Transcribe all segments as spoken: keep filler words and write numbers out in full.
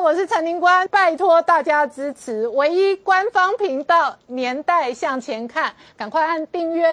我是陈宁官，拜托大家支持唯一官方频道《年代向前看》，赶快按订阅。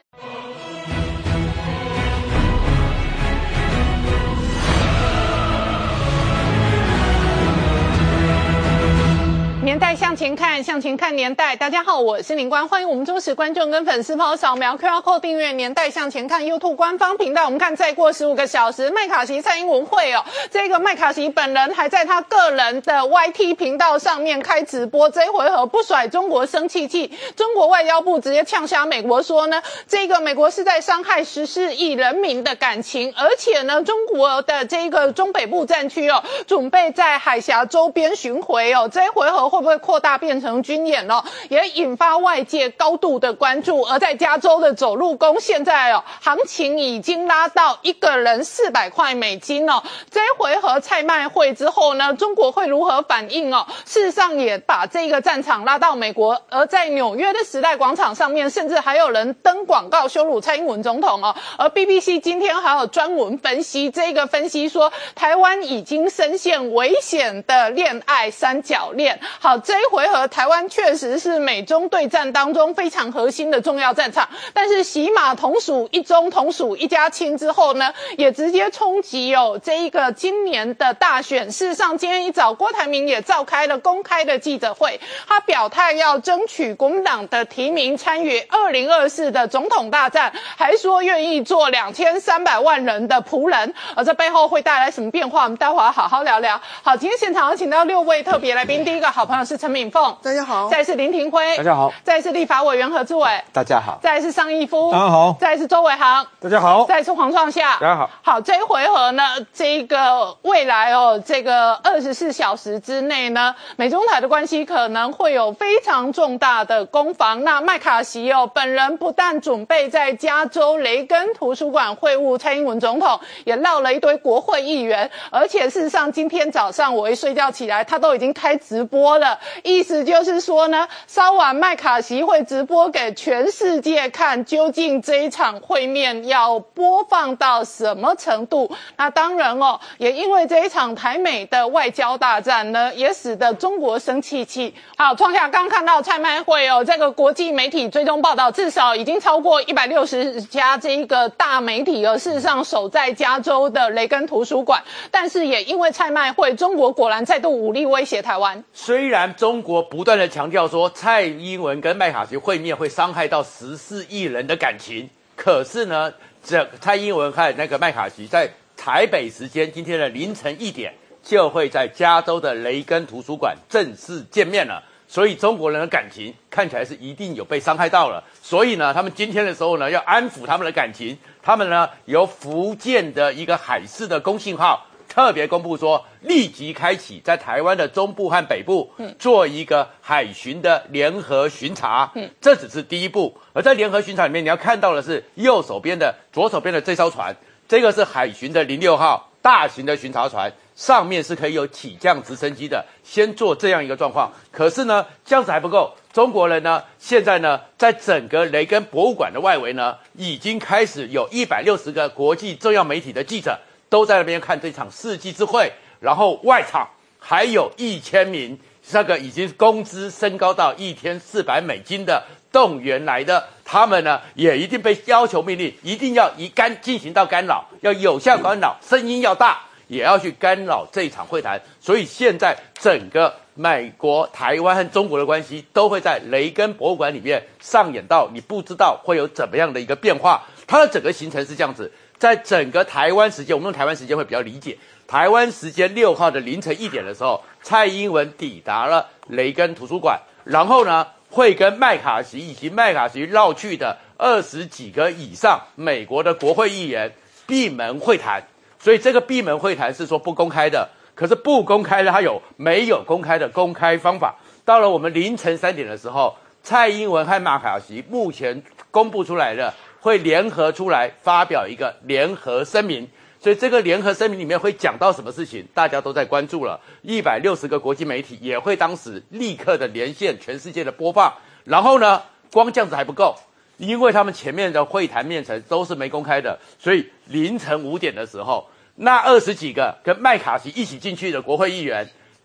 年代向前看，向前看年代。大家好，我是林官，欢迎我们忠实观众跟粉丝朋友扫描 Q R code 订阅年代向前看 YouTube 官方频道。我们看再过十五个小时，麦卡锡蔡英文会哦，这个麦卡锡本人还在他个人的 Y T 频道上面开直播，这一回合不甩中国生气气，中国外交部直接呛瞎美国说呢，这个美国是在伤害十四亿人民的感情，而且呢，中国的这个中北部战区哦，准备在海峡周边巡回哦，这一回合会不会扩大变成军演哦，也引发外界高度的关注。而在加州的走路工现在哦，行情已经拉到一个人四百块美金哦。这一回合蔡麦会之后呢，中国会如何反应哦？事实上也把这个战场拉到美国，而在纽约的时代广场上面，甚至还有人登广告羞辱蔡英文总统哦。而 B B C 今天还有专门分析，这个分析说台湾已经深陷危险的恋爱三角恋。好，这一回合台湾确实是美中对战当中非常核心的重要战场，但是喜马同属一中同属一家亲之后呢，也直接冲击哦这一个今年的大选。事实上今天一早郭台铭也召开了公开的记者会，他表态要争取国民党的提名参与二零二四的总统大战，还说愿意做两千三百万人的仆人。而这背后会带来什么变化，我们待会儿好好聊聊。好，今天现场有请到六位特别来宾，第一个好朋友是陈敏凤， 大家好； 再来是林廷辉， 大家好； 再来是立法委员何志伟， 大家好； 再来是尚义夫， 大家好； 再来是周伟航， 大家好； 再来是黄创夏， 大家好。 好，这一回合呢，这个未来哦，这个二十四小时之内呢，美中台的关系可能会有非常重大的攻防。那麦卡锡哦，本人不但准备在加州雷根图书馆会晤蔡英文总统，也绕了一堆国会议员，而且事实上今天早上我一睡觉起来，他都已经开直播了，意思就是说呢，稍晚麦卡锡会直播给全世界看，究竟这一场会面要播放到什么程度。那当然哦，也因为这一场台美的外交大战呢，也使得中国生气气。好，创下刚看到蔡麦会哦，这个国际媒体追踪报道，至少已经超过一百六十家这一个大媒体哦，事实上守在加州的雷根图书馆，但是也因为蔡麦会，中国果然再度武力威胁台湾。 虽然中国不断的强调说蔡英文跟麦卡锡会面会伤害到十四亿人的感情，可是呢，这蔡英文和那个麦卡锡在台北时间今天的凌晨一点就会在加州的雷根图书馆正式见面了。所以中国人的感情看起来是一定有被伤害到了，所以呢，他们今天的时候呢，要安抚他们的感情，他们呢由福建的一个海事的公信号特别公布说，立即开启在台湾的中部和北部做一个海巡的联合巡查，嗯，这只是第一步。而在联合巡查里面，你要看到的是右手边的、左手边的这艘船，这个是海巡的零六号大型的巡查船，上面是可以有起降直升机的，先做这样一个状况。可是呢，这样子还不够，中国人呢，现在呢，在整个雷根博物馆的外围呢，已经开始有一百六十个国际重要媒体的记者都在那边看这场世纪之会，然后外场还有一千名那个已经工资升高到一天四百美金的动员来的，他们呢也一定被要求命令，一定要以干进行到干扰，要有效干扰，声音要大，也要去干扰这一场会谈。所以现在整个美国、台湾和中国的关系都会在雷根博物馆里面上演到，你不知道会有怎么样的一个变化。它的整个行程是这样子。在整个台湾时间，我们用台湾时间会比较理解。台湾时间六号的凌晨一点的时候，蔡英文抵达了雷根图书馆，然后呢，会跟麦卡锡以及麦卡锡绕去的二十几个以上美国的国会议员闭门会谈。所以这个闭门会谈是说不公开的，可是不公开的它有没有公开的公开方法。到了我们凌晨三点的时候，蔡英文和麦卡锡目前公布出来的，会联合出来发表一个联合声明，所以这个联合声明里面会讲到什么事情，大家都在关注了。一百六十个国际媒体也会当时立刻的连线全世界的播放。然后呢，光这样子还不够，因为他们前面的会谈面程都是没公开的，所以凌晨五点的时候，那二十几个跟麦卡锡一起进去的国会议员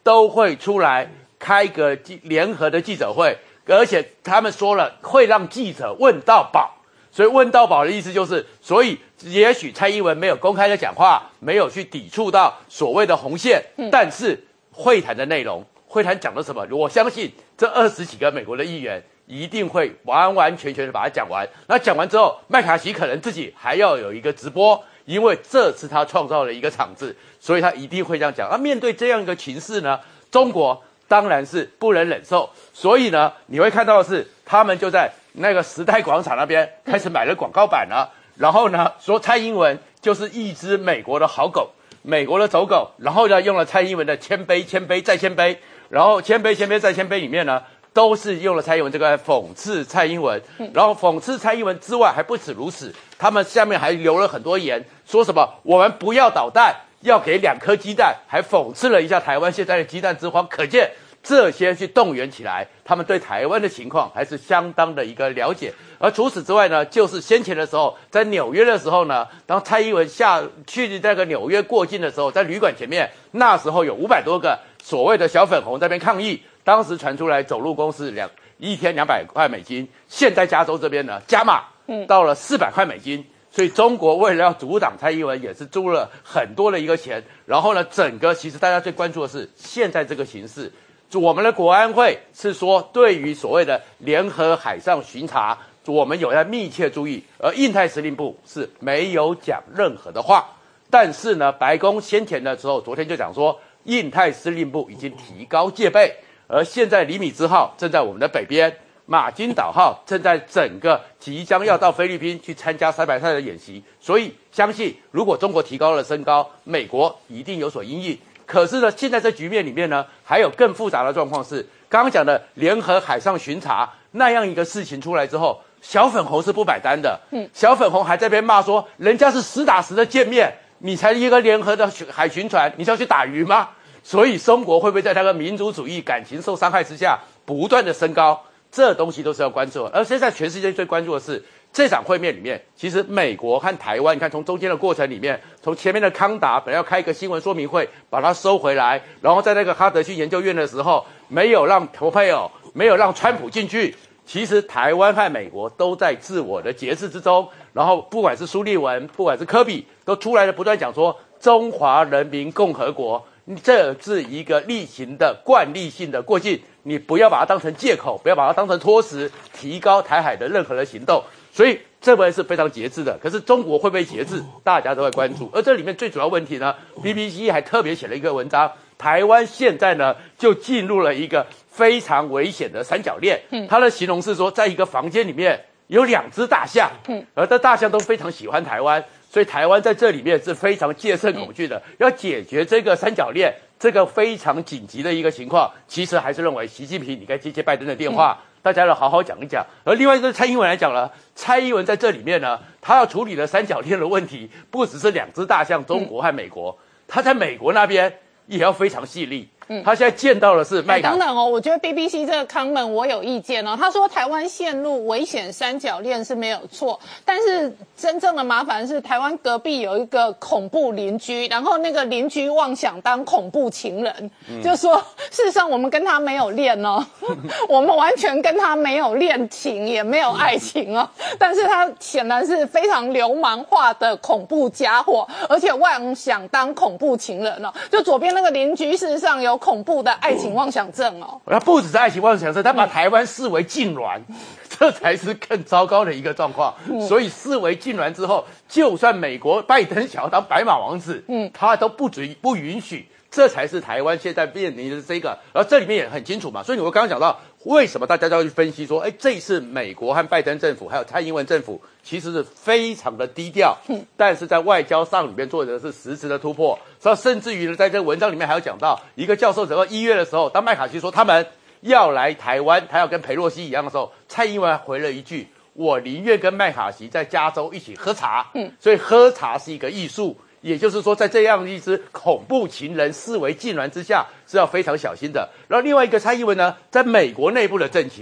都会出来开个联合的记者会，而且他们说了会让记者问到饱。所以问到饱的意思就是，所以也许蔡英文没有公开的讲话，没有去抵触到所谓的红线，嗯、但是会谈的内容，会谈讲了什么？我相信这二十几个美国的议员一定会完完全全的把它讲完。那讲完之后，麦卡锡可能自己还要有一个直播，因为这是他创造了一个场子，所以他一定会这样讲。那面对这样一个情势呢，中国当然是不能忍受，所以呢，你会看到的是他们就在那个时代广场那边开始买了广告板了，然后呢说蔡英文就是一只美国的好狗，美国的走狗，然后呢用了蔡英文的谦卑、谦卑再谦卑，然后谦卑、谦卑再谦卑里面呢都是用了蔡英文这个来讽刺蔡英文，然后讽刺蔡英文之外还不止如此，他们下面还留了很多言，说什么我们不要导弹，要给两颗鸡蛋，还讽刺了一下台湾现在的鸡蛋之荒，可见这些去动员起来，他们对台湾的情况还是相当的一个了解。而除此之外呢，就是先前的时候，在纽约的时候呢，当蔡英文下去那个纽约过境的时候，在旅馆前面，那时候有五百多个所谓的小粉红在那边抗议，当时传出来走路工是两一天两百块美金，现在加州这边呢加码，嗯，到了四百块美金。所以中国为了要阻挡蔡英文，也是租了很多的一个钱。然后呢，整个其实大家最关注的是现在这个形势。我们的国安会是说，对于所谓的联合海上巡查，我们有在密切注意，而印太司令部是没有讲任何的话。但是呢，白宫先前的时候，昨天就讲说，印太司令部已经提高戒备，而现在李米兹号正在我们的北边，马金岛号正在整个即将要到菲律宾去参加三百赛的演习，所以相信如果中国提高了升高，美国一定有所因应。可是呢，现在这局面里面呢，还有更复杂的状况是，刚刚讲的联合海上巡查那样一个事情出来之后，小粉红是不买单的。嗯，小粉红还在那边骂说，人家是实打实的见面，你才一个联合的海巡船，你是要去打鱼吗？所以中国会不会在那个民族主义感情受伤害之下，不断的升高？这东西都是要关注的。而现在全世界最关注的是，这场会面里面，其实美国和台湾，你看从中间的过程里面，从前面的康达本来要开一个新闻说明会，把它收回来，然后在那个哈德逊研究院的时候，没有让蓬佩奥，没有让川普进去。其实台湾和美国都在自我的节制之中，然后不管是苏立文，不管是科比，都出来了不断讲说，中华人民共和国，这是一个例行的惯例性的过境，你不要把它当成借口，不要把它当成托词，提高台海的任何的行动。所以这边是非常节制的，可是中国会不会节制，大家都会关注。而这里面最主要问题呢 ，B B C 还特别写了一个文章，台湾现在呢就进入了一个非常危险的三角恋。嗯，它的形容是说，在一个房间里面有两只大象，嗯，而这大象都非常喜欢台湾，所以台湾在这里面是非常戒慎恐惧的。要解决这个三角恋，这个非常紧急的一个情况，其实还是认为习近平你该接接拜登的电话。嗯，大家要好好讲一讲。而另外一个蔡英文来讲了，蔡英文在这里面呢，他要处理的三角恋的问题，不只是两只大象，中国和美国，他在美国那边也要非常细腻。嗯，他现在见到的是麦卡。 等等哦，我觉得 B B C 这个 comment 我有意见哦。他说台湾陷入危险三角恋是没有错，但是真正的麻烦是台湾隔壁有一个恐怖邻居，然后那个邻居妄想当恐怖情人，嗯、就说事实上我们跟他没有恋哦，我们完全跟他没有恋情，也没有爱情哦，但是他显然是非常流氓化的恐怖家伙，而且妄想当恐怖情人哦。就左边那个邻居事实上有恐怖的爱情妄想症哦， 他不只是爱情妄想症，他把台湾视为痉挛，嗯、这才是更糟糕的一个状况。嗯、所以视为痉挛之后，就算美国拜登想要当白马王子，嗯，他都不准不允许。这才是台湾现在面临的这个，而这里面也很清楚嘛。所以我刚刚讲到，为什么大家都要去分析说，哎，这一次美国和拜登政府还有蔡英文政府其实是非常的低调，嗯，但是在外交上里面做的是实质的突破。甚至于呢，在这个文章里面还有讲到，一个教授整个一月的时候，当麦卡锡说他们要来台湾，他要跟裴洛西一样的时候，蔡英文回了一句：“我宁愿跟麦卡锡在加州一起喝茶。”嗯，所以喝茶是一个艺术。也就是说，在这样一支恐怖情人视为痉挛之下，是要非常小心的。然后另外一个蔡英文呢，在美国内部的政情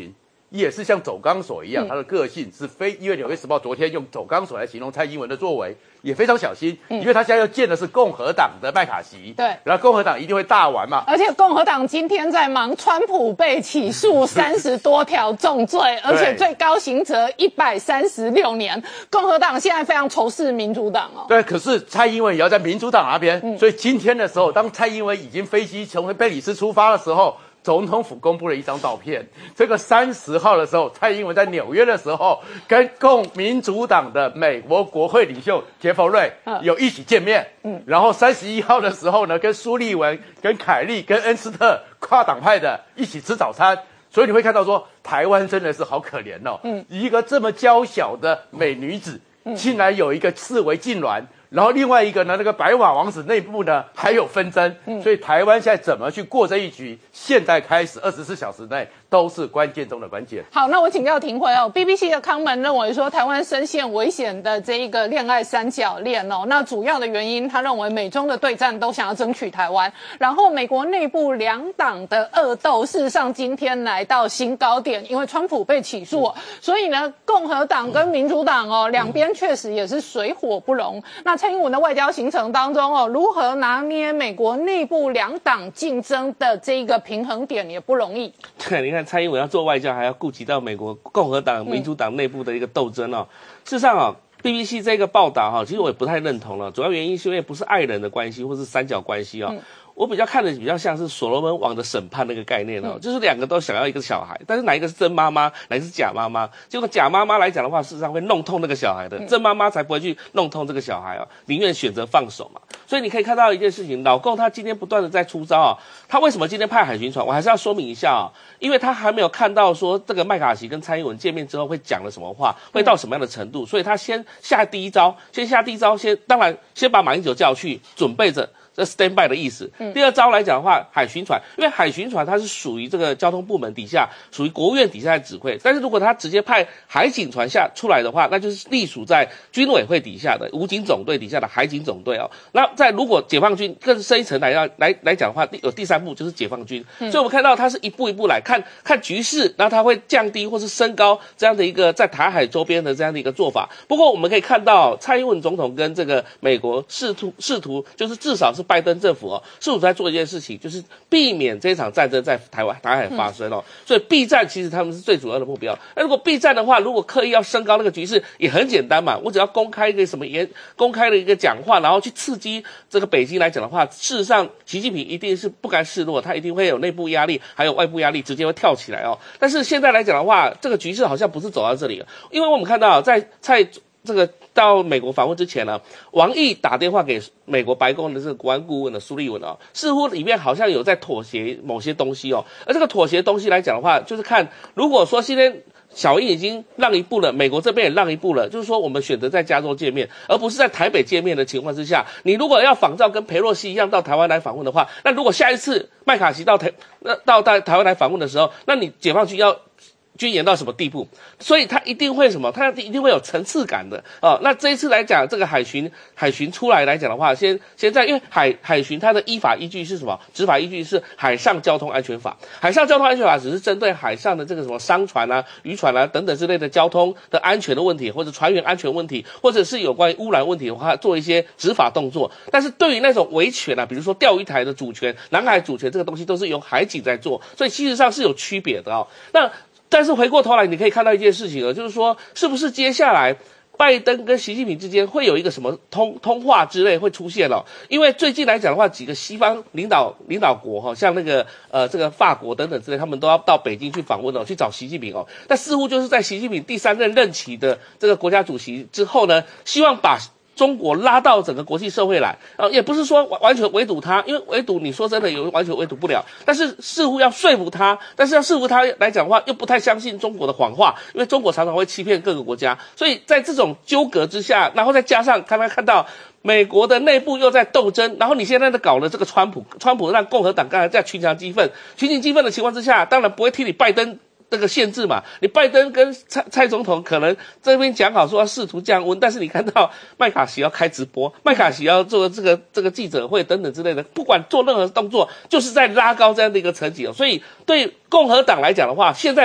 也是像走钢索一样，他的个性是非，因为《纽约时报》昨天用走钢索来形容蔡英文的作为，也非常小心，嗯、因为他现在要见的是共和党的麦卡锡， 对， 然后共和党一定会大玩嘛。 而且共和党今天在忙川普被起诉三十多条重罪，而且最高刑责一百三十六年。共和党现在非常仇视民主党哦。 对，可是蔡英文也要在民主党那边，嗯、所以今天的时候，当蔡英文已经飞机从贝里斯出发的时候。总统府公布了一张照片，这个三十号的时候，蔡英文在纽约的时候，跟共民主党的美国国会领袖杰弗瑞有一起见面。嗯，然后三十一号的时候呢，跟苏利文、跟凯利、跟恩斯特跨党派的一起吃早餐。所以你会看到说，台湾真的是好可怜哦。嗯，一个这么娇小的美女子，竟然有一个视为痉挛。然后另外一个呢，那个白马王子内部呢还有纷争，嗯、所以台湾现在怎么去过这一局？现在开始二十四小时内都是关键中的关键。 好，那我请教廷辉哦 ，B B C 的康门认为说台湾深陷危险的这一个恋爱三角恋哦，那主要的原因他认为美中的对战都想要争取台湾，然后美国内部两党的恶斗事实上今天来到新高点，因为川普被起诉、哦，所以呢共和党跟民主党哦两边确实也是水火不容。那蔡英文的外交行程当中哦，如何拿捏美国内部两党竞争的这一个平衡点也不容易。 对，你看蔡英文要做外交，还要顾及到美国共和党、民主党内部的一个斗争哦。事实上哦 ，B B C 这个报道哈、哦，其实我也不太认同了。主要原因是因为不是爱人的关系，或是三角关系哦。嗯我比较看的比较像是所罗门王的审判那个概念哦，嗯、就是两个都想要一个小孩，但是哪一个是真妈妈，哪一个是假妈妈？结果假妈妈来讲的话，事实上会弄痛那个小孩的，嗯、真妈妈才不会去弄痛这个小孩哦，宁愿选择放手嘛。所以你可以看到一件事情，老共他今天不断的在出招啊，他为什么今天派海巡船？我还是要说明一下啊，因为他还没有看到说这个麦卡锡跟蔡英文见面之后会讲了什么话，会到什么样的程度，嗯、所以他先下第一招，先下第一招，先当然先把马英九叫去，准备着。这 stand by 的意思。嗯、第二招来讲的话，海巡船，因为海巡船它是属于这个交通部门底下，属于国务院底下的指挥。但是如果他直接派海警船下出来的话，那就是隶属在军委会底下的武警总队底下的海警总队哦。那在如果解放军更深一层来要来来讲的话，有第三步就是解放军。嗯、所以我们看到它是一步一步来看看局势，然后它会降低或是升高这样的一个在台海周边的这样的一个做法。不过我们可以看到，蔡英文总统跟这个美国试图试图就是至少是。拜登政府哦，试图在做一件事情，就是避免这场战争在台湾台海发生哦。嗯、所以避战其实他们是最主要的目标。那如果避战的话，如果刻意要升高那个局势，也很简单嘛，我只要公开一个什么言，公开的一个讲话，然后去刺激这个北京来讲的话，事实上习近平一定是不甘示弱，他一定会有内部压力，还有外部压力，直接会跳起来哦。但是现在来讲的话，这个局势好像不是走到这里了，因为我们看到在蔡。这个到美国访问之前呢，王毅打电话给美国白宫的这个国安顾问的苏利文哦，似乎里面好像有在妥协某些东西哦。而这个妥协东西来讲的话，就是看如果说今天小英已经让一步了，美国这边也让一步了，就是说我们选择在加州见面，而不是在台北见面的情况之下，你如果要仿照跟裴洛西一样到台湾来访问的话，那如果下一次麦卡锡到台那到台台湾来访问的时候，那你解放军要。军演到什么地步？所以他一定会什么？他一定会有层次感的哦。那这一次来讲，这个海巡海巡出来来讲的话，先现在因为海海巡它的依法依据是什么？执法依据是海上交通安全法。海上交通安全法只是针对海上的这个什么商船啊、渔船啊等等之类的交通的安全的问题，或者船员安全问题，或者是有关于污染问题的话，做一些执法动作。但是对于那种维权啊，比如说钓鱼台的主权、南海主权这个东西，都是由海警在做，所以其实上是有区别的哦。那但是回过头来，你可以看到一件事情了，就是说，是不是接下来拜登跟习近平之间会有一个什么通通话之类会出现了？因为最近来讲的话，几个西方领导领导国哈，像那个呃这个法国等等之类，他们都要到北京去访问哦，去找习近平哦。但似乎就是在习近平第三任任期的这个国家主席之后呢，希望把中国拉到整个国际社会来，呃，也不是说完完全围堵他，因为围堵你说真的有完全围堵不了，但是似乎要说服他，但是要说服他来讲的话，又不太相信中国的谎话，因为中国常常会欺骗各个国家，所以在这种纠葛之下，然后再加上刚刚看到美国的内部又在斗争，然后你现在在搞了这个川普，川普让共和党刚才在群强激愤，群情激愤的情况之下，当然不会替你拜登这个限制嘛，你拜登跟蔡蔡总统可能这边讲好说要试图降温，但是你看到麦卡锡要开直播，麦卡锡要做这个这个记者会等等之类的，不管做任何动作，就是在拉高这样的一个层级哦。所以对共和党来讲的话，现在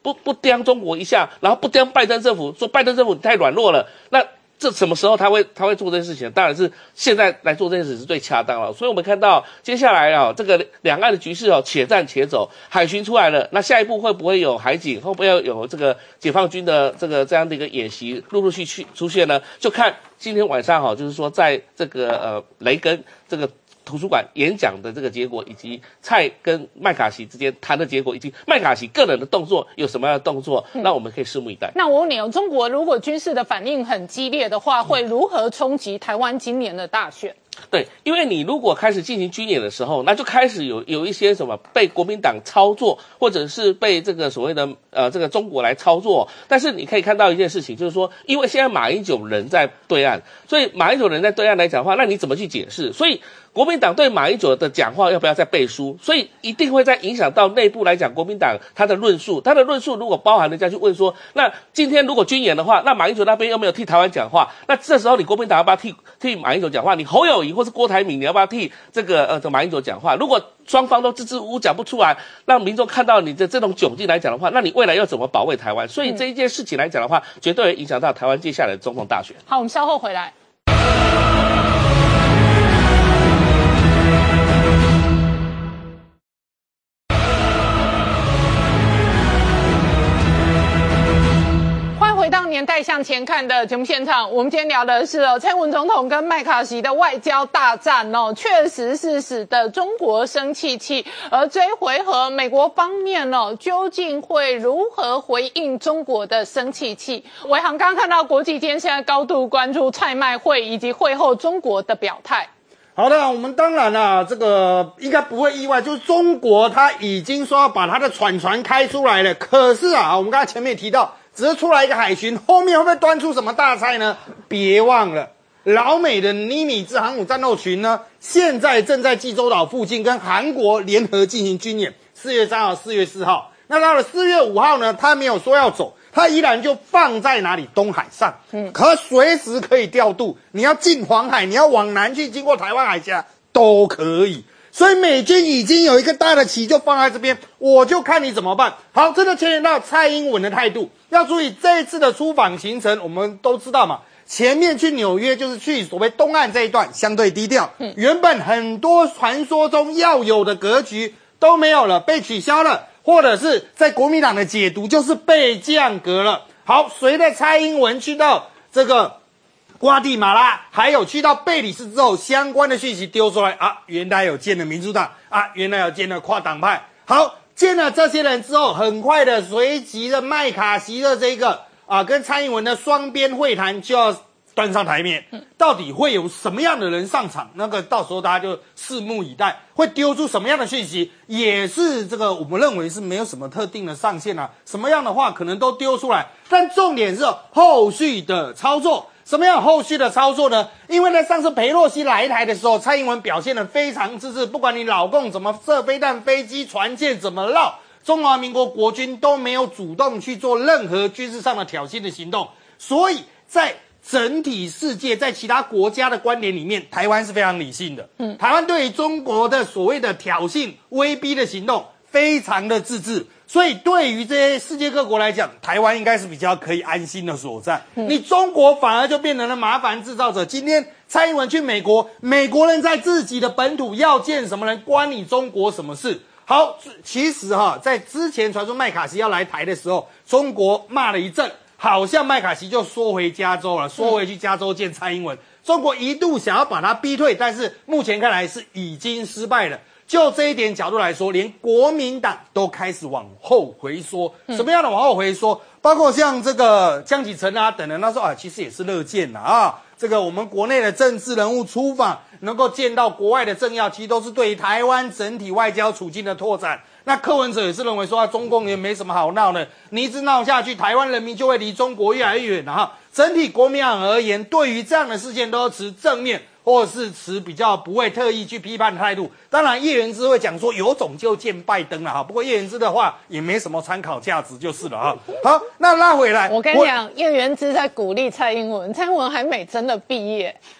不不刁中国一下，然后不刁拜登政府，说拜登政府太软弱了，那这什么时候他会他会做这件事情？当然是现在来做这件事是最恰当了。所以我们看到接下来啊，这个两岸的局势哦，且战且走，海巡出来了，那下一步会不会有海警？会不会有这个解放军的这个这样的一个演习陆陆续续出现呢？就看今天晚上哈，就是说在这个呃雷根这个图书馆演讲的这个结果，以及蔡跟麦卡锡之间谈的结果，以及麦卡锡个人的动作有什么样的动作，嗯、那我们可以拭目以待。 那我问你哦，中国如果军事的反应很激烈的话，会如何冲击台湾今年的大选？ 对，因为你如果开始进行军演的时候，那就开始有有一些什么被国民党操作，或者是被这个所谓的呃这个中国来操作。但是你可以看到一件事情，就是说，因为现在马英九人在对岸，所以马英九人在对岸来讲话，那你怎么去解释？所以国民党对马英九的讲话要不要再背书？所以一定会在影响到内部来讲，国民党他的论述，他的论述如果包含人家去问说，那今天如果军演的话，那马英九那边又没有替台湾讲话，那这时候你国民党要不要替替马英九讲话？你侯友宜或是郭台铭，你要不要替这个呃这马英九讲话？如果双方都支支吾吾讲不出来，让民众看到你的这种窘境来讲的话，那你未来要怎么保卫台湾？所以这一件事情来讲的话，绝对会影响到台湾接下来的总统大选。 好，我们稍后回来。回到年代向前看的节目现场，我们今天聊的是哦，蔡英文总统跟麦卡锡的外交大战哦，确实是使得中国生气气。而这一回合，美国方面哦，究竟会如何回应中国的生气气？伟航刚刚看到国际间现在高度关注蔡麦会以及会后中国的表态。 好的，我们当然啦、啊，这个应该不会意外，就是中国他已经说要把他的船船开出来了。可是啊，我们刚才前面也提到，只是出来一个海巡，后面会不会端出什么大菜呢？别忘了，老美的尼米兹航母战斗群呢，现在正在济州岛附近跟韩国联合进行军演。四月三号、四月四号，那到了四月五号呢，他没有说要走。它依然就放在哪里？东海上，嗯，可随时可以调度。你要进黄海，你要往南去，经过台湾海峡都可以。所以美军已经有一个大的旗就放在这边，我就看你怎么办。好，这就牵连到蔡英文的态度。要注意这一次的出访行程，我们都知道嘛，前面去纽约就是去所谓东岸这一段，相对低调。嗯，原本很多传说中要有的格局都没有了，被取消了。或者是在国民党的解读就是被降格了。好，随着蔡英文去到这个瓜地马拉，还有去到贝里斯之后，相关的讯息丢出来啊，原来有见了民主党啊，原来有见了跨党派。好，见了这些人之后，很快的随即的麦卡锡的这个啊跟蔡英文的双边会谈就要端上台面，到底会有什么样的人上场？那个到时候大家就拭目以待，会丢出什么样的讯息，也是这个我们认为是没有什么特定的上限啊，什么样的话可能都丢出来，但重点是后续的操作。什么样后续的操作呢？因为在上次裴洛西来台的时候，蔡英文表现得非常自制，不管你老共怎么射飞弹、飞机、船舰怎么绕，中华民国国军都没有主动去做任何军事上的挑衅的行动，所以在整体世界在其他国家的观点里面，台湾是非常理性的。嗯，台湾对于中国的所谓的挑衅、威逼的行动，非常的自制。所以对于这些世界各国来讲，台湾应该是比较可以安心的所在。嗯，你中国反而就变成了麻烦制造者。今天蔡英文去美国，美国人在自己的本土要见什么人，关你中国什么事？好，其实哈，在之前传说麦卡锡要来台的时候，中国骂了一阵。好像麦卡锡就缩回加州了，缩回去加州见蔡英文。中国一度想要把他逼退，但是目前看来是已经失败了。就这一点角度来说，连国民党都开始往后回缩。什么样的往后回缩？包括像这个江启臣啊等人，他说啊，其实也是乐见的啊。这个我们国内的政治人物出访，能够见到国外的政要，其实都是对于台湾整体外交处境的拓展。那柯文哲也是认为说，啊，中共也没什么好闹的，你一直闹下去，台湾人民就会离中国越来越远了哈。整体国民党而言，对于这样的事件都持正面，或者是持比较不会特意去批判的态度。当然，叶元之会讲说有种就见拜登了哈，不过叶元之的话也没什么参考价值就是了哈。好，那拉回来， 我跟你讲，叶元之在鼓励蔡英文，蔡英文还没真的毕业。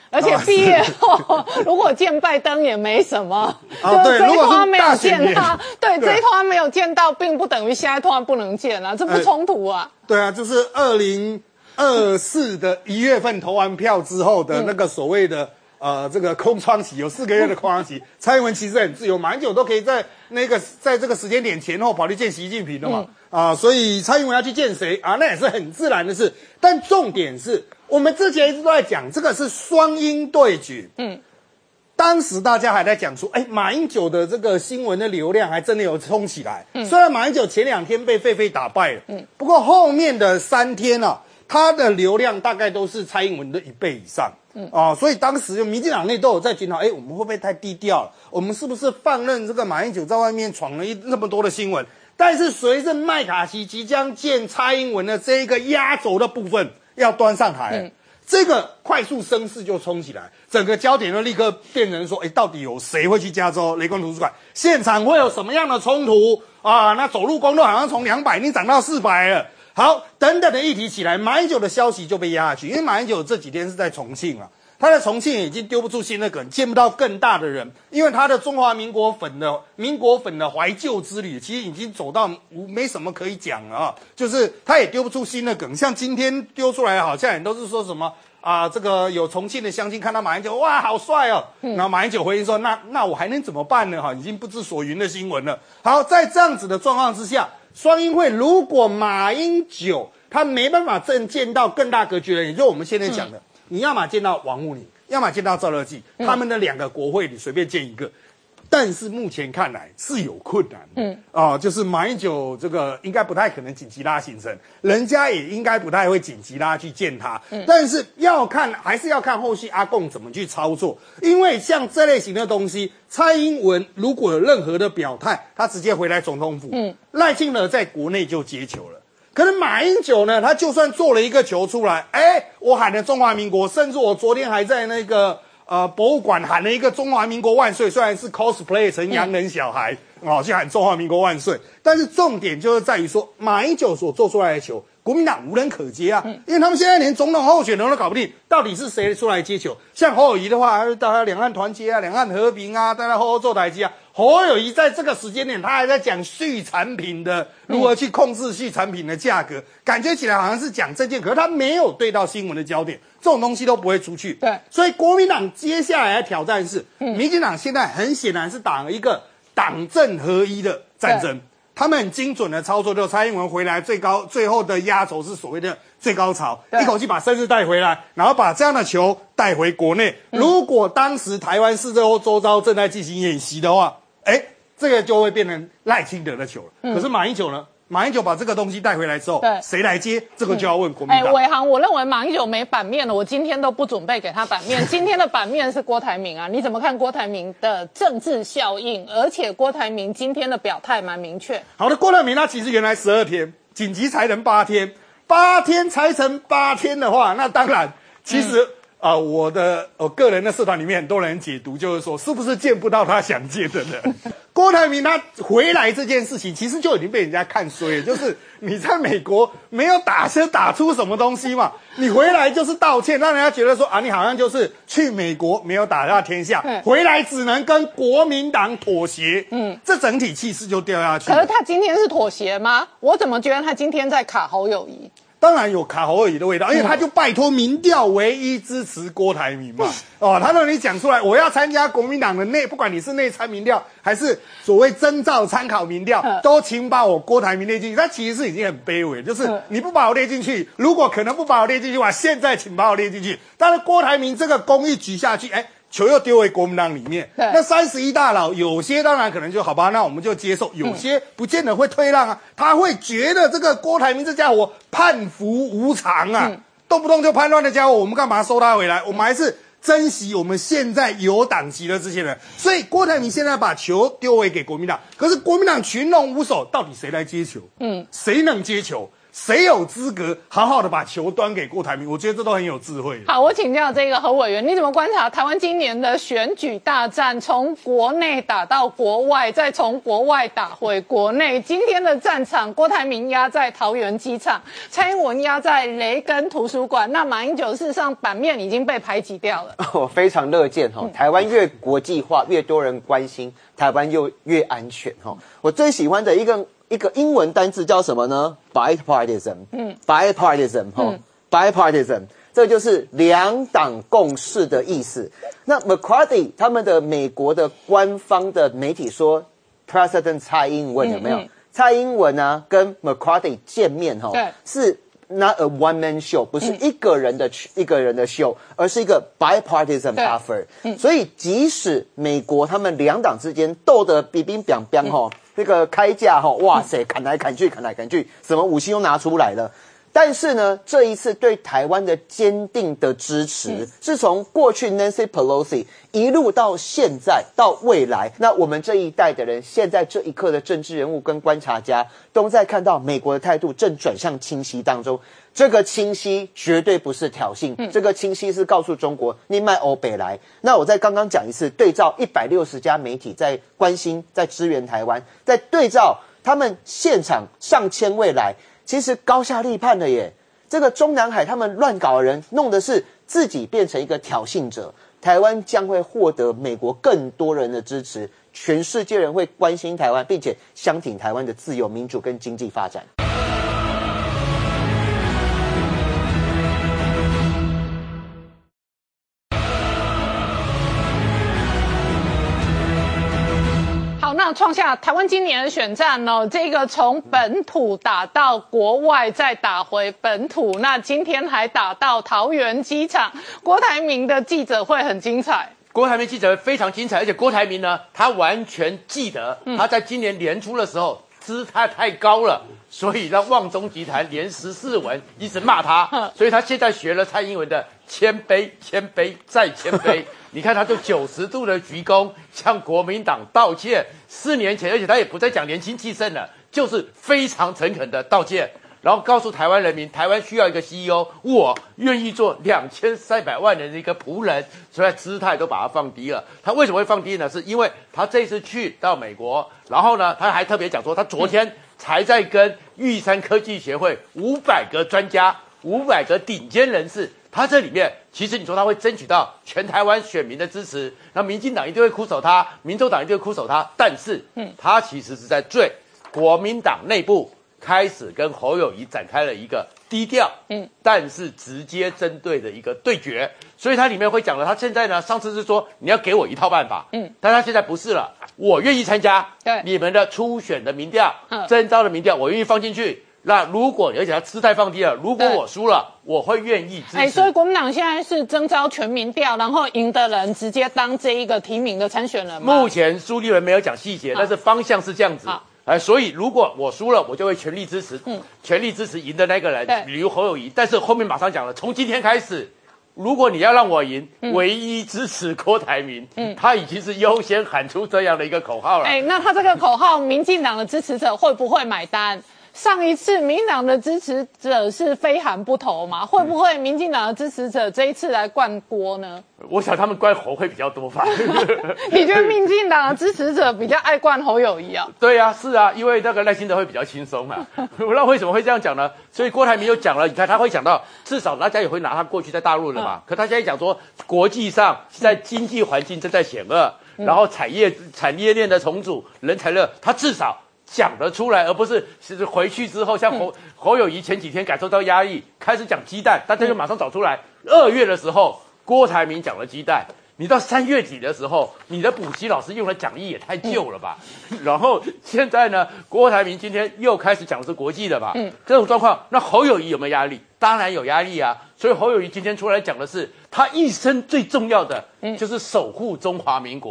而且毕业后如果见拜登也没什么， 啊，对， 这一如果拖没有是大选年， 见到，对，这一拖没有见到，并不等于下一拖不能见啊，这不冲突啊。 对啊，就是二零二四的一月份投完票之后的那个所谓的。嗯呃，这个空窗期有四个月的空窗期，蔡英文其实很自由，马英九都可以在那个在这个时间点前后跑去见习近平的嘛，啊、嗯呃，所以蔡英文要去见谁啊，那也是很自然的事。但重点是我们之前一直都在讲，这个是双鹰对决，嗯，当时大家还在讲说，哎，马英九的这个新闻的流量还真的有冲起来，嗯，虽然马英九前两天被狒狒打败了，嗯，不过后面的三天啊，他的流量大概都是蔡英文的一倍以上。嗯啊，所以当时就民进党内都有在检讨，哎，我们会不会太低调了？我们是不是放任这个马英九在外面闯了一那么多的新闻？但是随着麦卡锡即将见蔡英文的这一个压轴的部分要端上台，嗯，这个快速声势就冲起来，整个焦点就立刻变成说，哎，到底有谁会去加州雷光图书馆？现场会有什么样的冲突啊？那走路公路好像从两百已经涨到四百了。好，等等的议题起来，马英九的消息就被压下去，因为马英九这几天是在重庆啊，他在重庆已经丢不出新的梗，见不到更大的人，因为他的中华民国粉的民国粉的怀旧之旅，其实已经走到无没什么可以讲了啊，就是他也丢不出新的梗，像今天丢出来好像也都是说什么啊，这个有重庆的乡亲看到马英九，哇，好帅哦，嗯、然后马英九回应说，那那我还能怎么办呢？哈，已经不知所云的新闻了。好，在这样子的状况之下。双英会如果马英九他没办法正见到更大格局的人，也就是我们现在讲的，嗯、你要么见到王沪宁，要么见到赵乐际，嗯、他们的两个国会你随便见一个，但是目前看来是有困难的，嗯啊、呃，就是马英九这个应该不太可能紧急拉行程，人家也应该不太会紧急拉去见他，嗯，但是要看还是要看后续阿共怎么去操作，因为像这类型的东西。蔡英文如果有任何的表态，他直接回来总统府。嗯，赖清德在国内就接球了。可是马英九呢，他就算做了一个球出来，哎，我喊了中华民国，甚至我昨天还在那个呃博物馆喊了一个中华民国万岁，虽然是 cosplay 成洋人小孩，嗯、哦，去喊中华民国万岁，但是重点就是在于说，马英九所做出来的球。国民党无人可接啊，因为他们现在连总统候选人都搞不定，到底是谁出来接球？像侯友宜的话，大家两岸团结啊，两岸和平啊，大家好好做台阶啊。侯友宜在这个时间点，他还在讲畜产品的如何去控制畜产品的价格，嗯、感觉起来好像是讲这件，可是他没有对到新闻的焦点，这种东西都不会出去。对，所以国民党接下来的挑战是，嗯、民进党现在很显然是打了一个党政合一的战争。他们很精准的操作，就蔡英文回来最高最后的压轴是所谓的最高潮，一口气把生日带回来，然后把这样的球带回国内。嗯、如果当时台湾市政或周遭正在进行演习的话，哎，这个就会变成赖清德的球了。嗯、可是马英九呢？马英九把这个东西带回来之后，对，谁来接？这个就要问国民党。 哎，伟航，我认为马英九没版面了，我今天都不准备给他版面。今天的版面是郭台铭啊，你怎么看郭台铭的政治效应？而且郭台铭今天的表态蛮明确。 好的，郭台铭他其实原来十二天，紧急裁成八天，八天裁成八天的话，那当然，其实。嗯啊、呃，我的我个人的社团里面很多人解读，就是说是不是见不到他想见的人？郭台铭他回来这件事情，其实就已经被人家看衰了，就是你在美国没有打车打出什么东西嘛，你回来就是道歉，让人家觉得说啊，你好像就是去美国没有打下天下，回来只能跟国民党妥协，嗯，这整体气势就掉下去。 可是他今天是妥协吗？我怎么觉得他今天在卡侯友宜？ 当然有卡侯友宜的味道，因为他就拜托民调唯一支持郭台铭嘛。哦，他让你讲出来，我要参加国民党的内，不管你是内参民调还是所谓征召参考民调，都请把我郭台铭列进去。他其实是已经很卑微，就是你不把我列进去，如果可能不把我列进去的话，现在请把我列进去。但是郭台铭这个公益举下去，哎。球又丢回国民党里面，那三十一大佬有些当然可能就好吧，那我们就接受；有些不见得会退让啊，他会觉得这个郭台铭这家伙叛服无常啊，嗯、动不动就叛乱的家伙，我们干嘛收他回来？我们还是珍惜我们现在有党籍的这些人。所以郭台铭现在把球丢回给国民党，可是国民党群龙无首，到底谁来接球？嗯，谁能接球？ 谁有资格好好的把球端给郭台铭？我觉得这都很有智慧。 好，我请教这个何委员，你怎么观察台湾今年的选举大战，从国内打到国外，再从国外打回国内？今天的战场，郭台铭压在桃园机场，蔡英文压在雷根图书馆，那马英九事实上版面已经被排挤掉了。 我非常乐见哈，台湾越国际化，越多人关心，台湾又越安全哈。我最喜欢的一个一个英文单字叫什么呢 ？bipartisan， 嗯 ，bipartisan 哈、嗯、，bipartisan， 这就是两党共识的意思。那 McCarthy 他们的美国的官方的媒体说 ，President 蔡英文有没有？嗯嗯、蔡英文啊跟 McCarthy 见面哈，是 not a one man show， 不是一个人的、嗯、一个人的秀，而是一个 bipartisan effort、嗯。所以即使美国他们两党之间斗得乒乒乓乓哈。嗯这个开架哈，哇塞，砍来砍去，砍来砍去，什么武器都拿出来了。但是呢，这一次对台湾的坚定的支持，嗯、是从过去 Nancy Pelosi 一路到现在到未来，那我们这一代的人，现在这一刻的政治人物跟观察家，都在看到美国的态度正转向清晰当中。这个清晰绝对不是挑衅，嗯、这个清晰是告诉中国你卖欧北来。那我再刚刚讲一次，对照一百六十家媒体在关心、在支援台湾，在对照他们现场上千位来，其实高下立判的耶。这个中南海他们乱搞的人，弄的是自己变成一个挑衅者，台湾将会获得美国更多人的支持，全世界人会关心台湾，并且相挺台湾的自由、民主跟经济发展。 好，那创下台湾今年的选战呢、哦？这个从本土打到国外，再打回本土，那今天还打到桃园机场，郭台铭的记者会很精彩。 郭台铭记者会非常精彩，而且郭台铭呢，他完全记得他在今年年初的时候、嗯、姿态太高了，所以让旺中集团连十四文一直骂他，嗯、所以他现在学了蔡英文的谦卑、谦卑再谦卑。你看，他就九十度的鞠躬，向国民党道歉。四年前，而且他也不再讲年轻气盛了，就是非常诚恳的道歉，然后告诉台湾人民，台湾需要一个 C E O， 我愿意做两千三百万人的一个仆人，所以姿态都把它放低了。他为什么会放低呢？是因为他这次去到美国，然后呢，他还特别讲说，他昨天才在跟玉山科技协会五百个专家、五百个顶尖人士。他这里面，其实你说他会争取到全台湾选民的支持，那民进党一定会哭守他，民众党一定会哭守他，但是，嗯，他其实是在最国民党内部开始跟侯友宜展开了一个低调，嗯，但是直接针对的一个对决，所以他里面会讲了，他现在呢，上次是说你要给我一套办法，嗯，但他现在不是了，我愿意参加，对，你们的初选的民调，嗯，征召的民调，我愿意放进去。那如果而且他姿态放低了，如果我输了，我会愿意支持。哎， 所以国民党现在是征召全民调，然后赢的人直接当这一个提名的参选人吗？ 目前苏立文没有讲细节，但是方向是这样子。哎，所以如果我输了，我就会全力支持，嗯，全力支持赢的那个人，比如侯友宜。但是后面马上讲了，从今天开始，如果你要让我赢，嗯、唯一支持郭台铭，嗯，他已经是优先喊出这样的一个口号了。 哎，那他这个口号，民进党的支持者会不会买单？上一次民进党的支持者是非喊不投嘛？会不会民进党的支持者这一次来灌锅呢？ 我想他们灌侯会比较多吧。 你觉得民进党的支持者比较爱灌侯友宜啊？ 对啊，是啊，因为那个赖清德会比较轻松啊。那为什么会这样讲呢？所以郭台铭又讲了，你看他会讲到，至少大家也会拿他过去在大陆了嘛。嗯、可他现在讲说，国际上现在经济环境正在险恶，嗯、然后产业产业链的重组、人才热，他至少讲得出来，而不是是回去之后，像侯、嗯、侯友宜前几天感受到压力，开始讲鸡蛋，大家就马上找出来。二、嗯、月的时候，郭台铭讲了鸡蛋，你到三月底的时候，你的补习老师用的讲义也太旧了吧？嗯、然后现在呢，郭台铭今天又开始讲的是国际的吧？嗯，这种状况，那侯友宜有没有压力？当然有压力啊。所以侯友宜今天出来讲的是，他一生最重要的就是守护中华民国。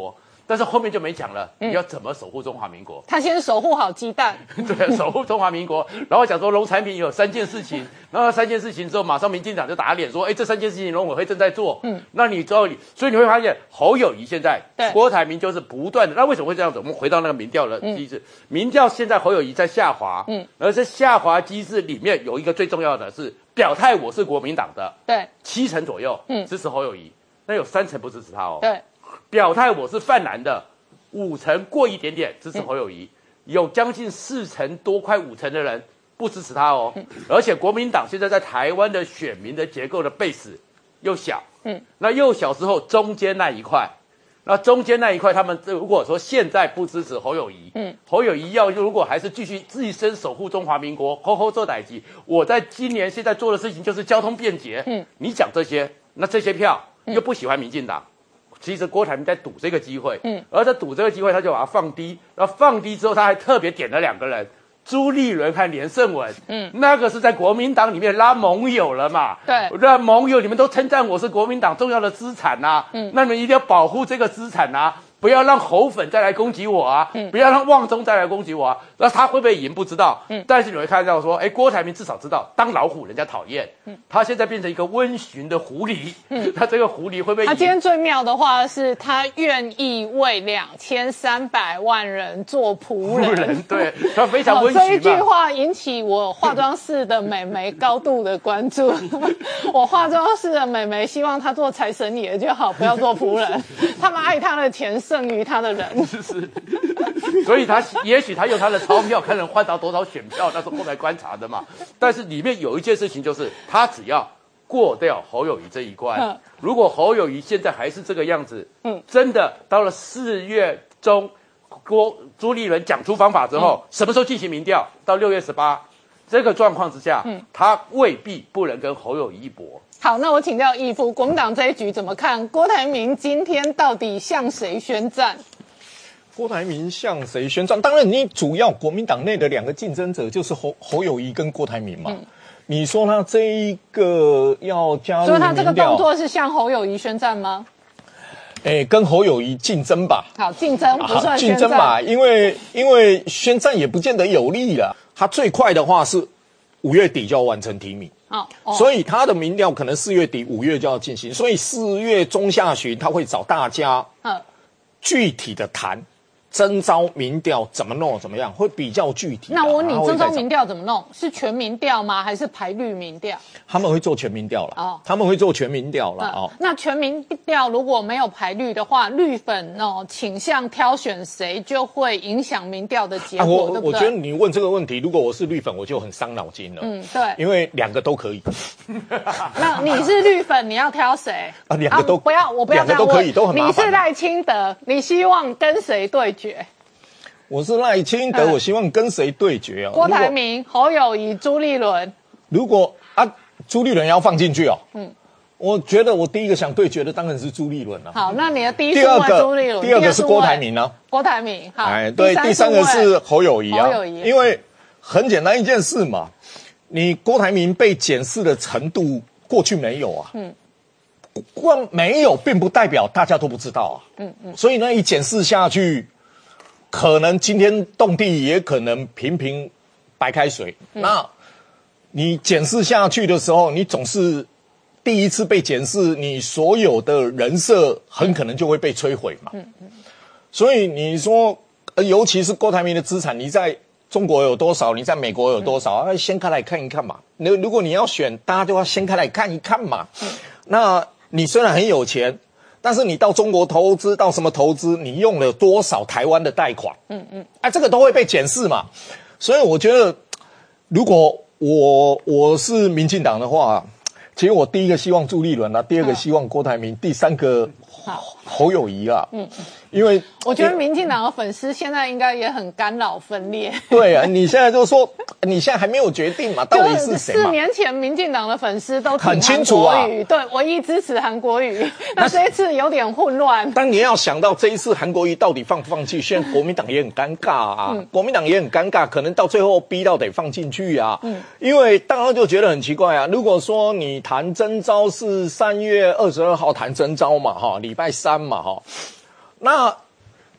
但是后面就没讲了，你要怎么守护中华民国？ 他先守护好鸡蛋， 对，守护中华民国。然后讲说农产品有三件事情，然后三件事情之后，马上民进党就打脸说，哎，这三件事情农委会正在做。嗯，那你之后，所以你会发现侯友宜现在，郭台铭就是不断的。那为什么会这样子？我们回到那个民调的机制，嗯、民调现在侯友宜在下滑，嗯，而在下滑机制里面有一个最重要的是表态，我是国民党的， 对， 七成左右，嗯，支持侯友宜，那有三成不支持他哦， 对。 表态我是泛蓝的，五成过一点点支持侯友宜，嗯、有将近四成多，快五成的人不支持他哦。嗯、而且国民党现在在台湾的选民的结构的 base 又小，嗯，那又小之后中间那一块，那中间那一块，他们如果说现在不支持侯友宜，嗯，侯友宜要如果还是继续自身守护中华民国，吼吼做代志，我在今年现在做的事情就是交通便捷，嗯，你讲这些，那这些票又不喜欢民进党。其实郭台铭在赌这个机会，嗯，而在赌这个机会，他就把它放低，然后放低之后，他还特别点了两个人，朱立伦和连胜文，嗯，那个是在国民党里面拉盟友了嘛， 对， 那盟友你们都称赞我是国民党重要的资产呐、啊，嗯，那你们一定要保护这个资产呐、啊。不要让侯粉再来攻击我啊！嗯、不要让旺中再来攻击我啊！那他会不会赢不知道。嗯，但是你会看到说，哎，郭台铭至少知道当老虎人家讨厌。嗯，他现在变成一个温驯的狐狸。嗯，他这个狐狸会不会赢？ 他今天最妙的话是他愿意为两千三百万人做仆人。仆人对，他非常温驯嘛。 这一句话引起我化妆室的美眉高度的关注。我化妆室的美眉希望他做财神爷就好，不要做仆人。他们爱他的钱胜于他的人， 是是，所以他也许他用他的钞票看能换到多少选票，那是后来观察的嘛。但是里面有一件事情，就是他只要过掉侯友宜这一关，嗯、如果侯友宜现在还是这个样子，嗯，真的到了四月中，郭朱立伦讲出方法之后，嗯、什么时候进行民调？到六月十八，这个状况之下，嗯，他未必不能跟侯友宜一搏。 好，那我请教义父，国民党这一局怎么看？郭台铭今天到底向谁宣战？ 郭台铭向谁宣战？当然，你主要国民党内的两个竞争者就是侯侯友宜跟郭台铭嘛。嗯、你说他这一个要加入民调，所以他这个动作是向侯友宜宣战吗？ 哎，跟侯友宜竞争吧。 好，竞争不算竞争吧，因为因为宣战也不见得有利了。他最快的话是五月底就要完成提名。哦哦、所以他的民调可能四月底、五月就要进行，所以四月中下旬他会找大家具体的谈征召民调怎么弄怎么样，会比较具体。 那我问你，征召民调怎么弄？是全民调吗？还是排绿民调？ 他们会做全民调了。哦，他们会做全民调了。嗯、哦， 那全民调如果没有排绿的话，绿粉哦倾向挑选谁，就会影响民调的结果，啊、 我对不对？ 我觉得你问这个问题，如果我是绿粉，我就很伤脑筋了。嗯，对，因为两个都可以。 那你是绿粉，你要挑谁？ 啊，两个都、啊、 不要，我不要两个都可以，都很麻烦。 你是赖清德，你希望跟谁对决？ 我是赖清德，嗯、我希望跟谁对决啊？ 郭台铭、侯友宜、朱立伦。 如果啊，朱立伦要放进去哦，嗯，我觉得我第一个想对决的当然是朱立伦了。 好，那你的第一顺位朱立伦， 第二个是郭台铭呢？ 郭台铭，好， 哎，对，第三个是侯友宜啊。侯友宜，因为很简单一件事嘛，你郭台铭被检视的程度过去没有啊，嗯，光没有并不代表大家都不知道啊，嗯嗯，所以呢，一检视下去。可能惊天动地，也可能平平白开水。嗯、那你检视下去的时候，你总是第一次被检视，你所有的人设很可能就会被摧毁嘛。嗯嗯、所以你说，尤其是郭台铭的资产，你在中国有多少？你在美国有多少？嗯、先开来看一看嘛。那如果你要选，大家就要先开来看一看嘛。嗯、那你虽然很有钱。但是你到中国投资，到什么投资？你用了多少台湾的贷款？嗯嗯，啊，这个都会被检视嘛。所以我觉得，如果我我是民进党的话，其实我第一个希望朱立伦啊，第二个希望郭台铭，第三个侯友宜啊。嗯，因为我觉得民进党的粉丝现在应该也很干扰分裂。 对啊，你现在就说你现在还没有决定嘛，到底是谁嘛？ 四年前民进党的粉丝都很清楚啊， 对，唯一支持韩国瑜。那这一次有点混乱。 但你要想到这一次韩国瑜到底放不放弃，现在国民党也很尴尬啊，嗯、国民党也很尴尬，可能到最后逼到得放进去啊。嗯，因为大家就觉得很奇怪啊，如果说你谈征召是三月二十二号谈征召嘛，哈，礼拜三嘛，哈，那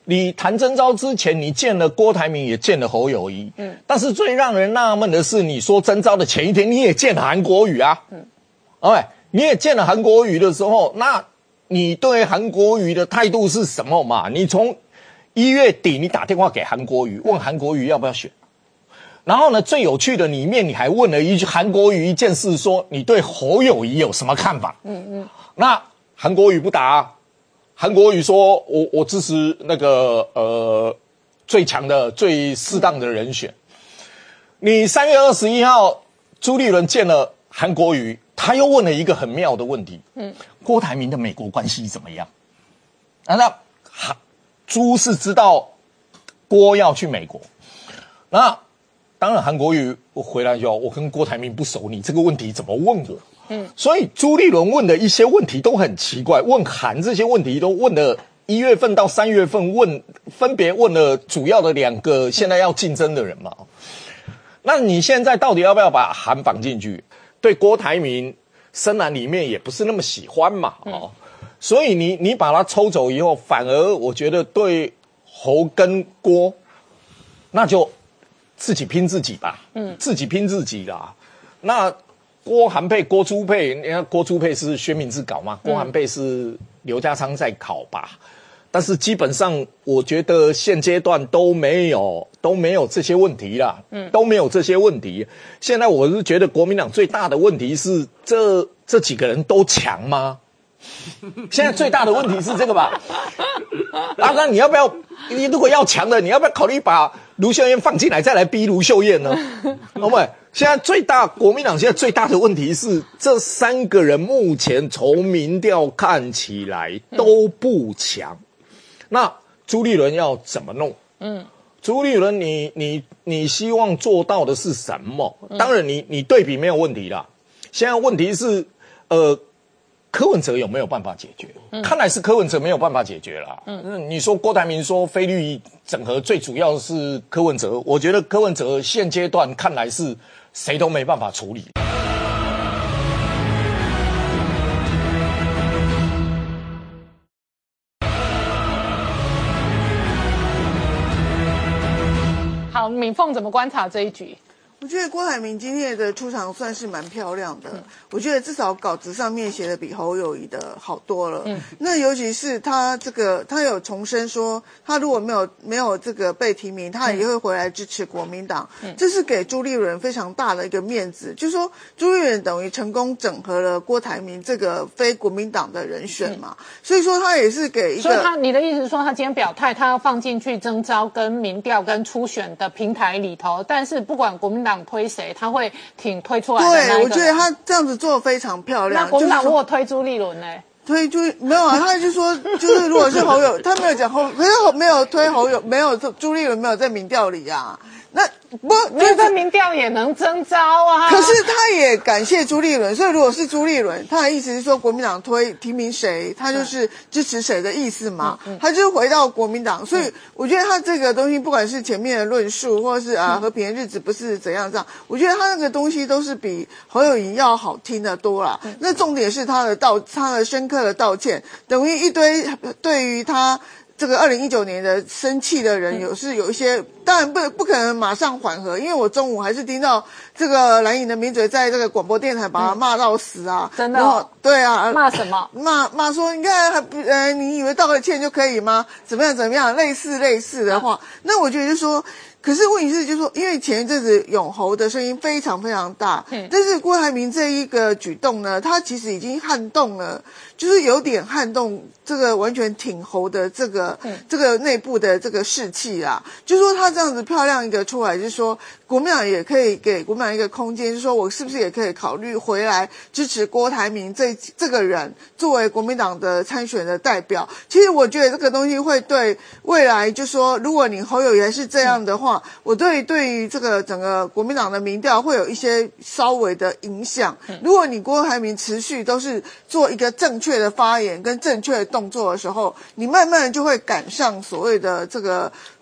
你谈征召之前，你见了郭台铭，也见了侯友宜，嗯，但是最让人纳闷的是，你说征召的前一天，你也见了韩国瑜啊，嗯，哎，你也见了韩国瑜的时候，那你对韩国瑜的态度是什么嘛？你从一月底你打电话给韩国瑜，问韩国瑜要不要选，然后呢，最有趣的里面你还问了一句韩国瑜一件事，说你对侯友宜有什么看法？嗯嗯，那韩国瑜不答啊。韩国瑜说我我支持那个呃最强的最适当的人选。你三月二十一号朱立伦见了韩国瑜，他又问了一个很妙的问题，嗯，郭台铭的美国关系怎么样？啊，那朱是知道郭要去美国，那当然韩国瑜回来就我跟郭台铭不熟，你这个问题怎么问我？嗯，所以朱立伦问的一些问题都很奇怪，问韩这些问题都问了一月份到三月份问，分别问了主要的两个现在要竞争的人嘛。那你现在到底要不要把韩绑进去？对郭台铭深蓝里面也不是那么喜欢嘛，哦，所以你你把他抽走以后，反而我觉得对侯跟郭，那就自己拼自己吧，嗯，自己拼自己啦，那。郭韩配、郭朱配，你看郭朱配是薛明志搞嘛？郭韩配是刘家昌在考吧？但是基本上，我觉得现阶段都没有都没有这些问题啦，嗯，都没有这些问题。现在我是觉得国民党最大的问题是这这几个人都强吗？现在最大的问题是这个吧？啊，那你要不要？你如果要强的，你要不要考虑把卢秀燕放进来，再来逼卢秀燕呢？好不好？现在最大国民党现在最大的问题是，这三个人目前从民调看起来都不强。那朱立伦要怎么弄？嗯，朱立伦你，你你你希望做到的是什么？当然你，你你对比没有问题啦。现在问题是，呃，柯文哲有没有办法解决？嗯、看来是柯文哲没有办法解决啦。嗯，你说郭台铭说非绿整合最主要是柯文哲，我觉得柯文哲现阶段看来是。谁都没办法处理。 好，敏凤怎么观察这一局？ 我觉得郭台铭今天的出场算是蛮漂亮的，嗯、我觉得至少稿子上面写的比侯友宜的好多了。嗯，那尤其是他这个，他有重申说，他如果没有没有这个被提名，他也会回来支持国民党。嗯，这是给朱立伦非常大的一个面子，就是说朱立伦等于成功整合了郭台铭这个非国民党的人选嘛，嗯、所以说他也是给一个。 所以他你的意思是说，他今天表态，他要放进去征召跟民调跟初选的平台里头，但是不管国民党党推谁，他会挺推出来的那一个人。 对，我觉得他这样子做非常漂亮。 那国民党如果推朱立伦呢？ 推朱没有啊？他就说，就是如果是侯友，他没有讲侯，可是没有推侯友，没有朱立伦没有在民调里啊。那不， 没有在民调也能征召啊。 可是他也感谢朱立伦，所以如果是朱立伦，他的意思是说国民党推提名谁，他就是支持谁的意思嘛。嗯嗯、他就回到国民党，所以我觉得他这个东西，不管是前面的论述，或者是啊和平的日子不是怎样这样，我觉得他那个东西都是比侯友宜要好听的多啦。嗯、那重点是他的道，他的深刻的道歉，等于一堆对于他。这个二零一九年的生气的人有是有一些，当然不不可能马上缓和，因为我中午还是听到这个蓝营的名嘴在这个广播电台把他骂到死啊， 真的、哦， 对啊， 骂什么？ 骂骂说你看还不呃，你以为道个歉就可以吗？怎么样怎么样，类似类似的话，嗯、那我觉得就说。可是问题是，就是说，因为前一阵子永侯的声音非常非常大，嗯，但是郭台铭这一个举动呢，他其实已经撼动了，就是有点撼动这个完全挺侯的这个、嗯、这个内部的这个士气啦。就是说他这样子漂亮一个出来，就是说国民党也可以给国民党一个空间，就是说我是不是也可以考虑回来支持郭台铭这这个人作为国民党的参选的代表？其实我觉得这个东西会对未来，就说如果你侯友宜还是这样的话。嗯我对对于这个整个国民党的民调会有一些稍微的影响。如果你郭台铭持续都是做一个正确的发言跟正确的动作的时候，你慢慢就会赶上所谓的这个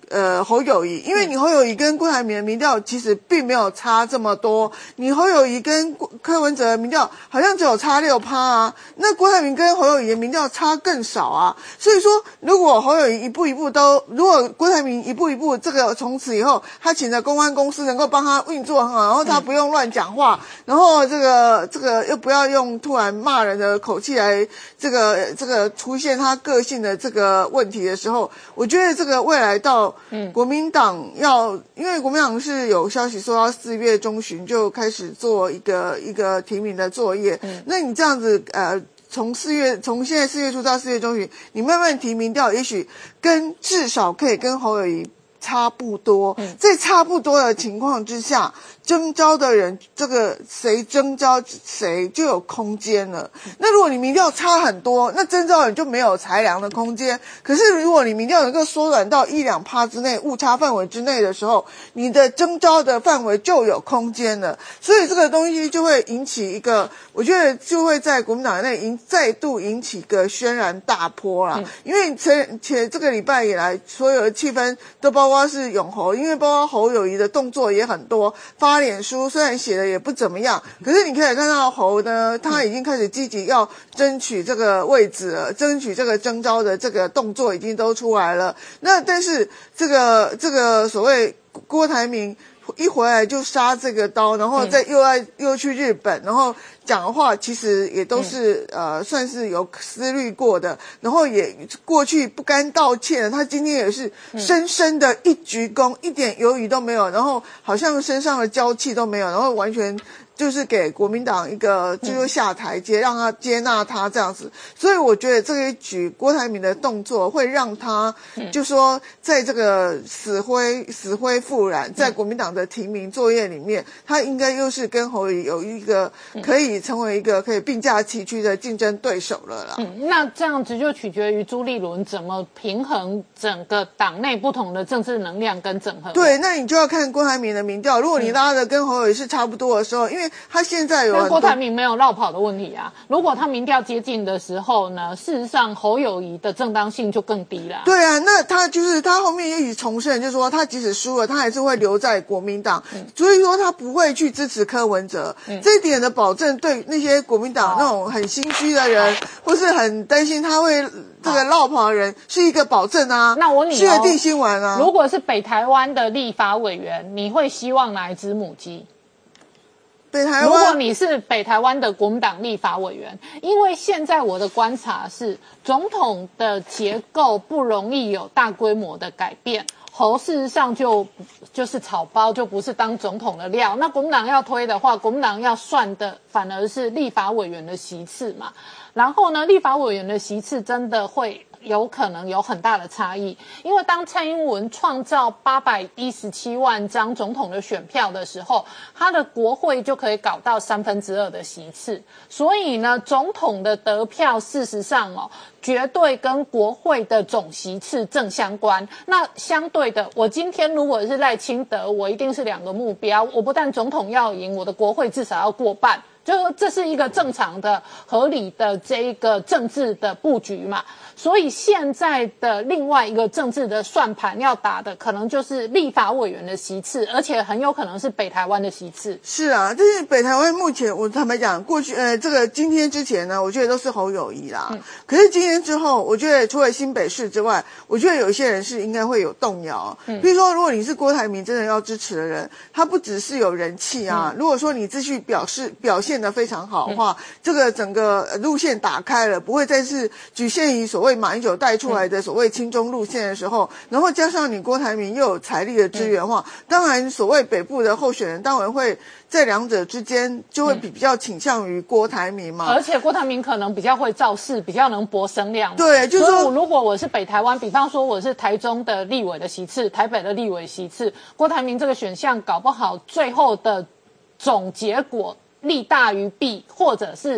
呃侯友宜，因为你侯友宜跟郭台铭的民调其实并没有差这么多，你侯友宜跟柯文哲的民调好像只有差六趴啊，那郭台铭跟侯友宜的民调差更少啊，所以说如果侯友宜一步一步都，如果郭台铭一步一步这个从此以后他请的公关公司能够帮他运作很好，然后他不用乱讲话，然后这个这个又不要用突然骂人的口气来这个这个出现他个性的这个问题的时候，我觉得这个未来到国民党要，因为国民党是有消息说要四月中旬就开始做一个一个提名的作业，嗯、那你这样子呃，从四月从现在四月初到四月中旬，你慢慢提名掉，也许跟至少可以跟侯友宜差不多，嗯、在差不多的情况之下，征召的人这个谁征召谁就有空间了。那如果你民调差很多，那征召人就没有裁量的空间。可是如果你民调能够缩短到一两趴之内，误差范围之内的时候，你的征召的范围就有空间了。所以这个东西就会引起一个，我觉得就会在国民党内引再度引起一个轩然大波啦。嗯、因为且且这个礼拜以来，所有的气氛都包括是永侯，因为包括侯友宜的动作也很多，发脸书虽然写的也不怎么样，可是你可以看到侯呢，他已经开始积极要争取这个位置了，争取这个征召的这个动作已经都出来了。那但是这个这个所谓郭台铭一回来就杀这个刀，然后再又爱又去日本，然后讲的话其实也都是、嗯、呃算是有思虑过的，然后也过去不甘道歉，他今天也是深深的一鞠躬，一点犹豫都没有，然后好像身上的娇气都没有，然后完全就是给国民党一个就下台阶、嗯、让他接纳他这样子。所以我觉得这一举郭台铭的动作会让他、嗯、就说在这个死灰死灰复燃，在国民党的提名作业里面，他应该又是跟侯友宜有一个可以成为一个可以并驾齐驱的竞争对手了啦。 嗯，那这样子就取决于朱立伦怎么平衡整个党内不同的政治能量跟整合。 对，那你就要看郭台铭的民调，如果你拉的跟侯友宜是差不多的时候，因为他现在有很多， 郭台铭没有绕跑的问题啊。如果他民调接近的时候呢，事实上侯友宜的正当性就更低了。 对啊，那他就是他后面也许重申，就是说他即使输了，他还是会留在国民党，嗯、所以说他不会去支持柯文哲。嗯、这一点的保证对那些国民党那种很心虚的人，或是很担心他会这个绕跑的人，是一个保证啊。 那我问你、哦， 是个定心丸啊。 如果是北台湾的立法委员，你会希望哪一只母鸡？ 北台湾， 如果你是北台湾的国民党立法委员，因为现在我的观察是，总统的结构不容易有大规模的改变。侯事实上就就是草包，就不是当总统的料。那国民党要推的话，国民党要算的反而是立法委员的席次嘛。然后呢，立法委员的席次真的会有可能有很大的差异，因为当蔡英文创造八百一十七万张总统的选票的时候，他的国会就可以搞到三分之二的席次，所以呢，总统的得票事实上哦，绝对跟国会的总席次正相关。那相对的，我今天如果是赖清德，我一定是两个目标，我不但总统要赢，我的国会至少要过半。就说这是一个正常的、合理的这一个政治的布局嘛，所以现在的另外一个政治的算盘要打的，可能就是立法委员的席次，而且很有可能是北台湾的席次。 是啊，但是北台湾目前我坦白讲，过去呃这个今天之前呢，我觉得都是侯友宜啦。嗯、可是今天之后，我觉得除了新北市之外，我觉得有一些人是应该会有动摇。嗯，比如说，如果你是郭台铭真的要支持的人，他不只是有人气啊，嗯、如果说你继续表示表现的非常好的话，嗯、这个整个路线打开了，不会再是局限于所谓马英九带出来的所谓亲中路线的时候，嗯、然后加上你郭台铭又有财力的支援的话，嗯、当然所谓北部的候选人当然会在两者之间就会比比较倾向于郭台铭嘛， 而且郭台铭可能比较会造势，比较能博声量。 对，就是说， 如果我是北台湾，比方说我是台中的立委的席次，台北的立委席次，郭台铭这个选项搞不好最后的总结果利大于弊，或者是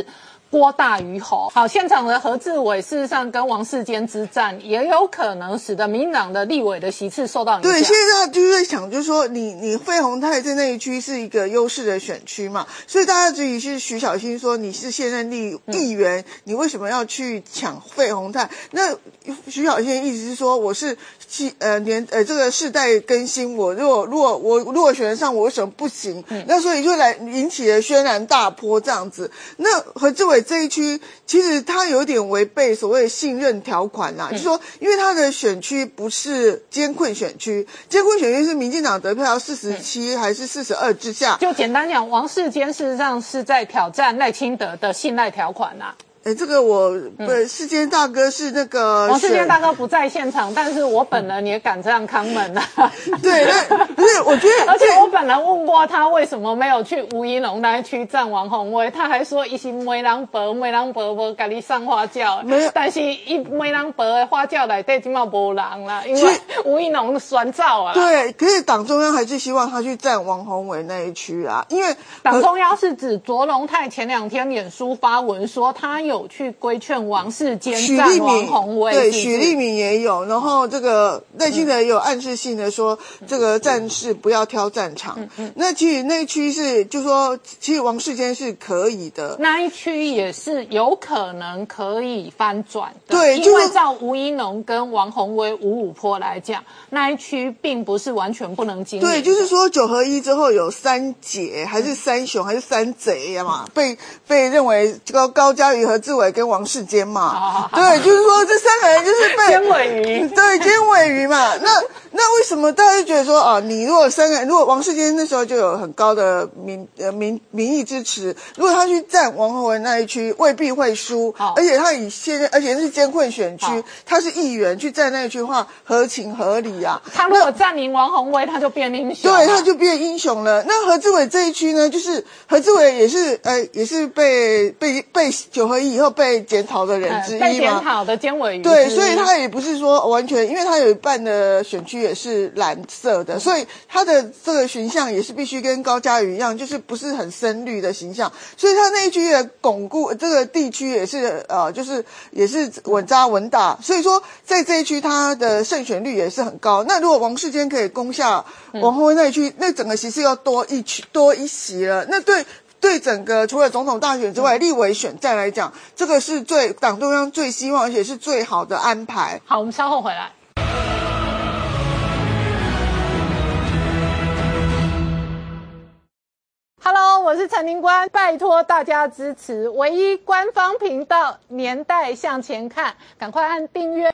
郭大于侯。好，现场的何志伟事实上跟王世坚之战，也有可能使得民进党的立委的席次受到影响。 对，现在他就是在想，就是说你你费鸿泰在那一区是一个优势的选区嘛，所以大家质疑是徐小新说你是现任立议员，嗯、你为什么要去抢费鸿泰？那徐小新的意思是说，我是呃年呃这个世代更新，我如果如果我如果选得上，我为什么不行？嗯、那所以就来引起了轩然大波这样子。那何志伟这一区其实他有点违背所谓信任条款啦，嗯、就是说，因为他的选区不是艰困选区，艰困选区是民进党得票四十七还是四十二之下。 就简单讲，王世坚事实上是在挑战赖清德的信赖条款啦。 哎，这个我不，世坚大哥是那个王世坚大哥不在现场，但是我本人也敢这样康门啊。 对，那不是，我觉得， 而且我本人问过他为什么没有去吴怡农那一区站王宏威，他还说一是梅人伯，梅人伯无给你上花轿，没有，但是一梅人伯的花轿内底今嘛无人啦，因为吴怡农酸造啊。 对，可是党中央还是希望他去站王宏威那一区啊，因为党中央是指卓荣泰前两天脸书发文说他有。有去规劝王世坚站王宏威， 对，许立敏也有，然后这个赖清德也有暗示性的说，嗯、这个战士不要挑战场。嗯嗯、那其实那一区是，就说其实王世坚是可以的， 那一区也是有可能可以翻转的。 对， 因为照吴怡农跟王宏威、吴武波来讲，那一区并不是完全不能经营。 对，就是说九合一之后有三姐还是三雄还是三贼嘛，嗯、被被认为高高嘉瑜和志伟跟王世坚嘛，对，就是说这三个人就是被尖尾鱼， 对，尖尾鱼嘛。那那为什么大家就觉得说啊，你如果三个人，如果王世坚那时候就有很高的民呃民民意支持，如果他去站王宏威那一区，未必会输，而且他以现在而且是艰困选区，他是议员去站那一区的话，合情合理啊。 他如果占领王宏威，他就变英雄， 对，他就变英雄了。那何志伟这一区呢，就是何志伟也是呃也是被被被九合一以后被检讨的人之一嘛， 被检讨的尖尾鱼。 对，所以他也不是说完全，因为他有一半的选区也是蓝色的，嗯、所以他的这个形象也是必须跟高嘉瑜一样，就是不是很深绿的形象。所以他那一区的巩固，这个地区也是呃，就是也是稳扎稳打。所以说，在这一区他的胜选率也是很高。那如果王世坚可以攻下王宏威那一区，嗯、那整个席次要多一区多一席了。那对。对整个除了总统大选之外，立委选战来讲，这个是最党中央最希望，而且是最好的安排。 好，我们稍后回来。Hello， 我是陈宁官，拜托大家支持唯一官方频道《年代向前看》，赶快按订阅。